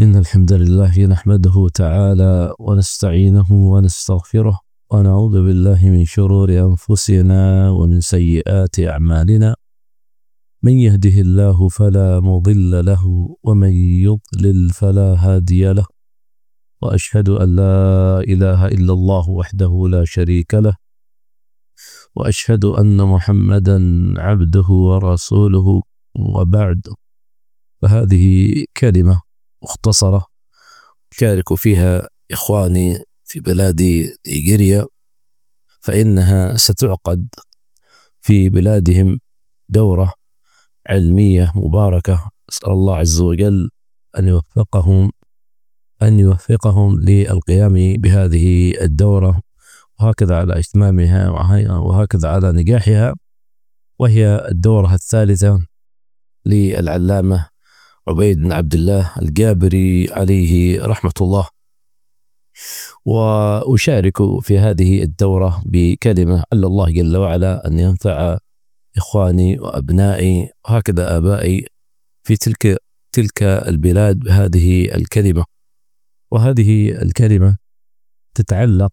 إن الحمد لله نحمده تعالى ونستعينه ونستغفره ونعوذ بالله من شرور أنفسنا ومن سيئات أعمالنا. من يهده الله فلا مضل له ومن يضلل فلا هادي له، وأشهد أن لا إله إلا الله وحده لا شريك له، وأشهد أن محمدا عبده ورسوله. وبعد، فهذه كلمة مختصرة أشارك فيها إخواني في بلاد نيجيريا، فإنها ستعقد في بلادهم دورة علمية مباركة. أسأل الله عز وجل أن يوفقهم للقيام بهذه الدورة، وهكذا على إتمامها وهكذا على نجاحها. وهي الدورة الثالثة للعلامة عبيد بن عبد الله الجابري عليه رحمة الله. وأشارك في هذه الدورة بكلمة أن الله جل وعلا أن ينفع إخواني وأبنائي وهكذا آبائي في تلك البلاد بهذه الكلمة. وهذه الكلمة تتعلق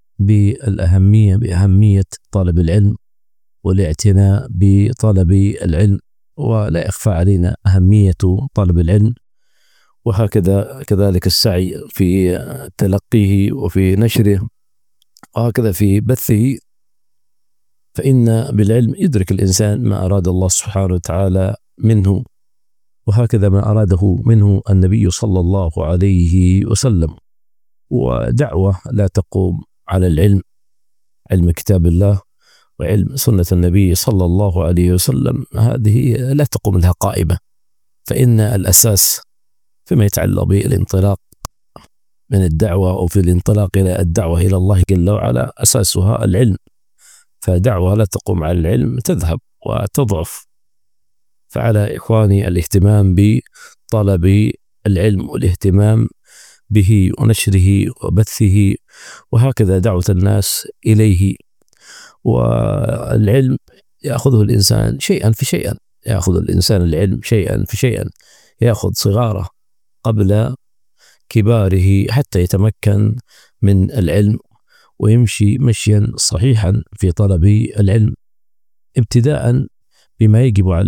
بأهمية طلب العلم والاعتناء بطلب العلم، ولا يخفى علينا أهمية طلب العلم، وهكذا كذلك السعي في تلقيه وفي نشره وهكذا في بثه. فإن بالعلم يدرك الإنسان ما أراد الله سبحانه وتعالى منه، وهكذا ما أراده منه النبي صلى الله عليه وسلم. ودعوة لا تقوم على العلم، علم كتاب الله وعلم سنة النبي صلى الله عليه وسلم، هذه لا تقوم لها قائمة. فإن الأساس فيما يتعلق بالانطلاق من الدعوة أو في الانطلاق إلى الدعوة إلى الله جل وعلا أساسها العلم. فدعوة لا تقوم على العلم تذهب وتضعف. فعلى إخواني الاهتمام بطلب العلم والاهتمام به ونشره وبثه، وهكذا دعوة الناس إليه. والعلم يأخذه الإنسان شيئا فشيئا، يأخذ الإنسان العلم شيئا فشيئا، يأخذ صغاره قبل كباره حتى يتمكن من العلم ويمشي مشيا صحيحا في طلب العلم، ابتداء بما يجب على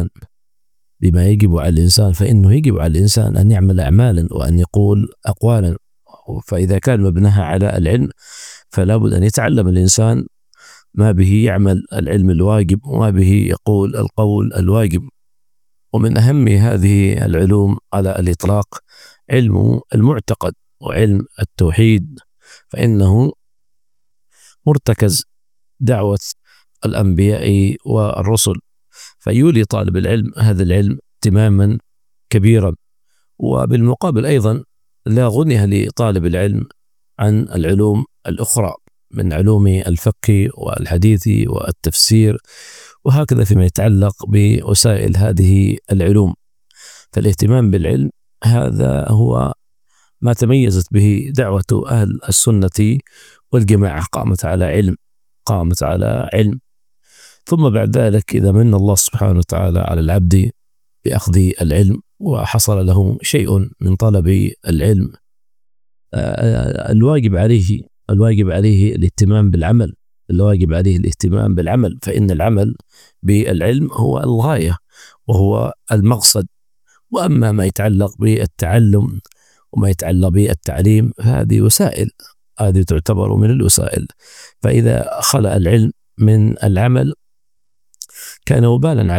الإنسان. فإنه يجب على الإنسان أن يعمل أعمالا وأن يقول أقوالا. فإذا كان مبناها على العلم فلا بد أن يتعلم الإنسان ما به يعمل العلم الواجب وما به يقول القول الواجب. ومن أهم هذه العلوم على الإطلاق علم المعتقد وعلم التوحيد، فإنه مرتكز دعوة الأنبياء والرسل. فيولي طالب العلم هذا العلم اهتماما كبيرا. وبالمقابل أيضا لا غنية لطالب العلم عن العلوم الأخرى من علوم الفقه والحديث والتفسير، وهكذا فيما يتعلق بوسائل هذه العلوم. فالاهتمام بالعلم هذا هو ما تميزت به دعوة أهل السنة والجماعة، قامت على علم. ثم بعد ذلك إذا من الله سبحانه وتعالى على العبد بأخذ العلم وحصل له شيء من طلب العلم، الواجب عليه الاهتمام بالعمل. فإن العمل بالعلم هو الغاية وهو المقصد. وأما ما يتعلق بالتعلم وما يتعلق بالتعليم هذه وسائل، هذه تعتبر من الوسائل. فإذا خلأ العلم من العمل كان وبالا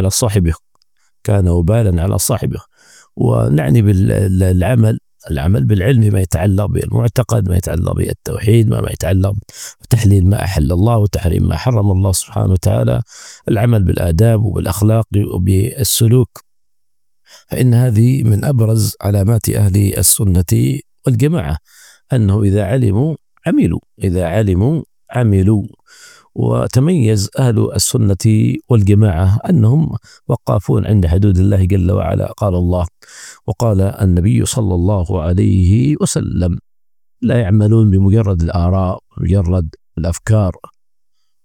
على صاحبه. ونعني بالعمل بالعلم ما يتعلق بالمعتقد، ما يتعلق بالتوحيد، ما يتعلق بتحليل ما أحل الله وتحريم ما حرم الله سبحانه وتعالى، العمل بالآداب وبالأخلاق وبالسلوك. فإن هذه من أبرز علامات أهل السنة والجماعة، أنه إذا علموا عملوا. وتميز أهل السنة والجماعة أنهم وقافون عند حدود الله جل وعلا. قال الله وقال النبي صلى الله عليه وسلم: لا يعملون بمجرد الآراء، مجرد الأفكار،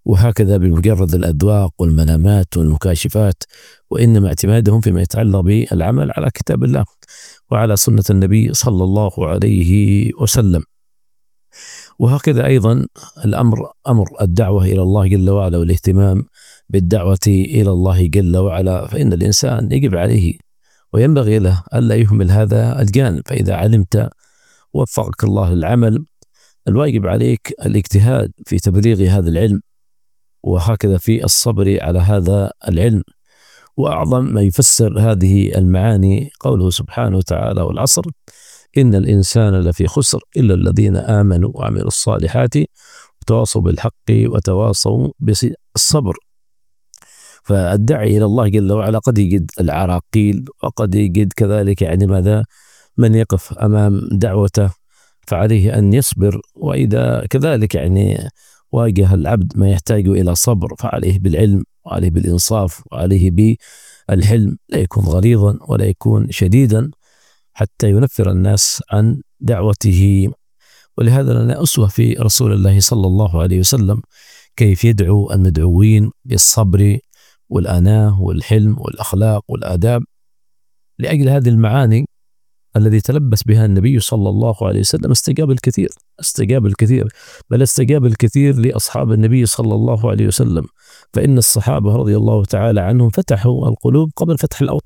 وهكذا بمجرد الأذواق والمنامات والمكاشفات، وإنما اعتمادهم فيما يتعلق بالعمل على كتاب الله وعلى سنة النبي صلى الله عليه وسلم. وهكذا أيضا أمر الدعوة إلى الله جل وعلا والاهتمام بالدعوة إلى الله جل وعلا، فإن الإنسان يجب عليه وينبغي له ألا يهمل هذا الجانب. فإذا علمت وفقك الله للعمل، الواجب عليك الاجتهاد في تبليغ هذا العلم، وهكذا في الصبر على هذا العلم. وأعظم ما يفسر هذه المعاني قوله سبحانه وتعالى: والعصر إن الإنسان لفي خسر إلا الذين آمنوا وعملوا الصالحات وتواصوا بالحق وتواصوا بالصبر. فالداعي إلى الله جل وعلا قد يجد العراقيل، وقد يجد كذلك ماذا من يقف أمام دعوته، فعليه أن يصبر. وإذا كذلك واجه العبد ما يحتاج إلى صبر، فعليه بالعلم وعليه بالإنصاف وعليه بالحلم، لا يكون غليظا ولا يكون شديدا حتى ينفر الناس عن دعوته. ولهذا لنا أسوة في رسول الله صلى الله عليه وسلم كيف يدعو المدعوين بالصبر والأناة والحلم والأخلاق والآداب. لأجل هذه المعاني الذي تلبس بها النبي صلى الله عليه وسلم استجاب الكثير، بل استجاب الكثير لأصحاب النبي صلى الله عليه وسلم. فإن الصحابة رضي الله تعالى عنهم فتحوا القلوب قبل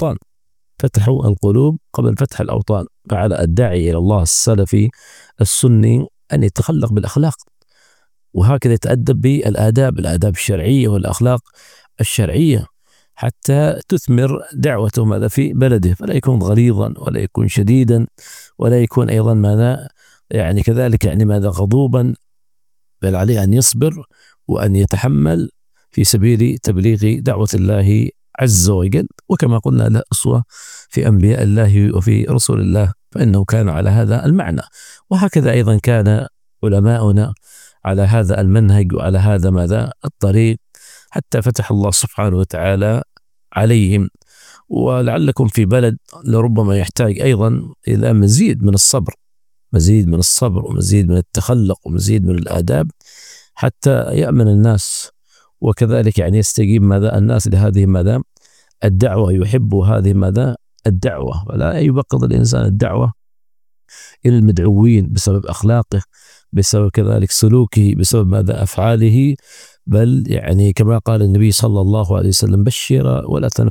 فتح الأوطان. فعلى الداعي إلى الله السلفي السني أن يتخلق بالأخلاق، وهكذا يتأدب بالآداب الشرعية والأخلاق الشرعية حتى تثمر دعوته ماذا في بلده، فلا يكون غليظا ولا يكون شديدا ولا يكون أيضا ماذا كذلك ماذا غضوبا، بل عليه أن يصبر وأن يتحمل في سبيل تبليغ دعوة الله عز وجل. وكما قلنا له أسوة في أنبياء الله وفي رسول الله، فإنه كان على هذا المعنى. وهكذا أيضا كان علماؤنا على هذا المنهج وعلى هذا ماذا الطريق، حتى فتح الله سبحانه وتعالى عليهم. ولعلكم في بلد لربما يحتاج أيضا إلى مزيد من الصبر ومزيد من التخلق ومزيد من الآداب حتى يأمن الناس، وكذلك يستجيب ماذا الناس لهذه ماذا الدعوة، يحب هذه ماذا الدعوة، ولا يبغض الإنسان الدعوة إلى المدعوين بسبب أخلاقه، بسبب كذلك سلوكه، بسبب ماذا أفعاله. بل كما قال النبي صلى الله عليه وسلم: بشر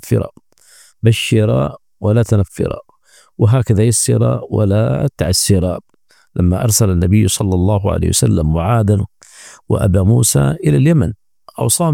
ولا تنفر، وهكذا يسر ولا تعسر. لما أرسل النبي صلى الله عليه وسلم معاذا وأبا موسى إلى اليمن أوصاهم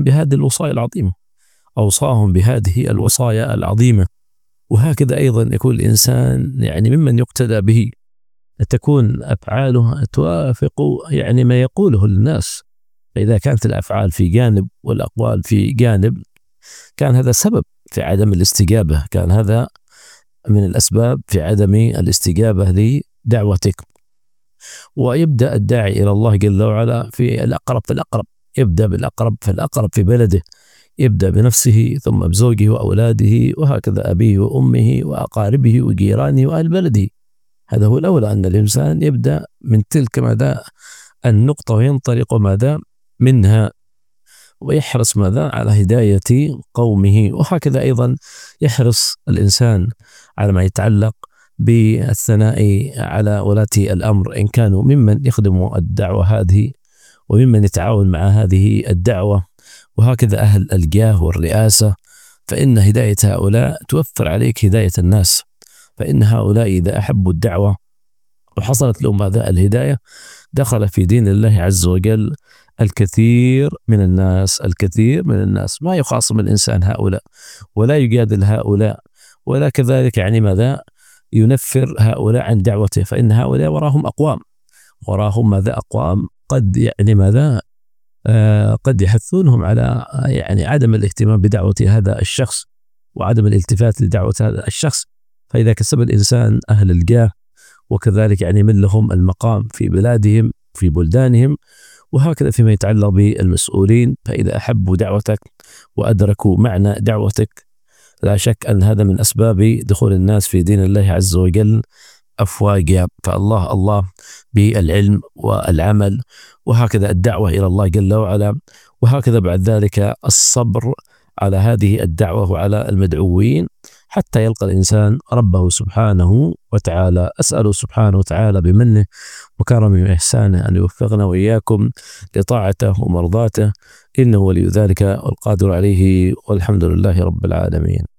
بهذه الوصايا العظيمة. وهكذا أيضا يكون الإنسان ممن يقتدى به، تكون أفعاله توافق ما يقوله للناس. فإذا كانت الأفعال في جانب والأقوال في جانب، كان هذا سبب في عدم الاستجابة، كان هذا من الأسباب في عدم الاستجابة لدعوتك. ويبدأ الداعي إلى الله جل وعلا في الأقرب يبدأ بالأقرب فالأقرب في بلده، يبدأ بنفسه ثم بزوجه وأولاده، وهكذا أبيه وأمه وأقاربه وجيرانه وأهل بلده. هذا هو الأولى، أن الإنسان يبدأ من تلك ماذا النقطة وينطلق ماذا منها، ويحرص ماذا على هداية قومه. وهكذا أيضا يحرص الإنسان على ما يتعلق بالثناء على ولاة الأمر، إن كانوا ممن يخدموا الدعوة هذه وممن يتعاون مع هذه الدعوة، وهكذا أهل الجاه والرئاسة، فإن هداية هؤلاء توفر عليك هداية الناس. فإن هؤلاء إذا أحبوا الدعوة وحصلت لهم هذا الهداية، دخل في دين الله عز وجل الكثير من الناس. ما يخاصم الإنسان هؤلاء ولا يجادل هؤلاء، ولا كذلك ماذا ينفر هؤلاء عن دعوته، فإن هؤلاء وراهم أقوام قد ماذا قد يحثونهم على عدم الاهتمام بدعوة هذا الشخص وعدم الالتفات لدعوة هذا الشخص. فإذا كسب الإنسان أهل الجاه وكذلك من لهم المقام في بلادهم في بلدانهم، وهكذا فيما يتعلق بالمسؤولين، فإذا أحبوا دعوتك وأدركوا معنى دعوتك، لا شك أن هذا من أسباب دخول الناس في دين الله عز وجل أفواج. فالله الله بالعلم والعمل، وهكذا الدعوة إلى الله جل وعلا، وهكذا بعد ذلك الصبر على هذه الدعوة وعلى المدعوين حتى يلقى الإنسان ربه سبحانه وتعالى. أسأل سبحانه وتعالى بمنه وكرمه وإحسانه أن يوفقنا وإياكم لطاعته ومرضاته، إنه ولي ذلك والقادر عليه، والحمد لله رب العالمين.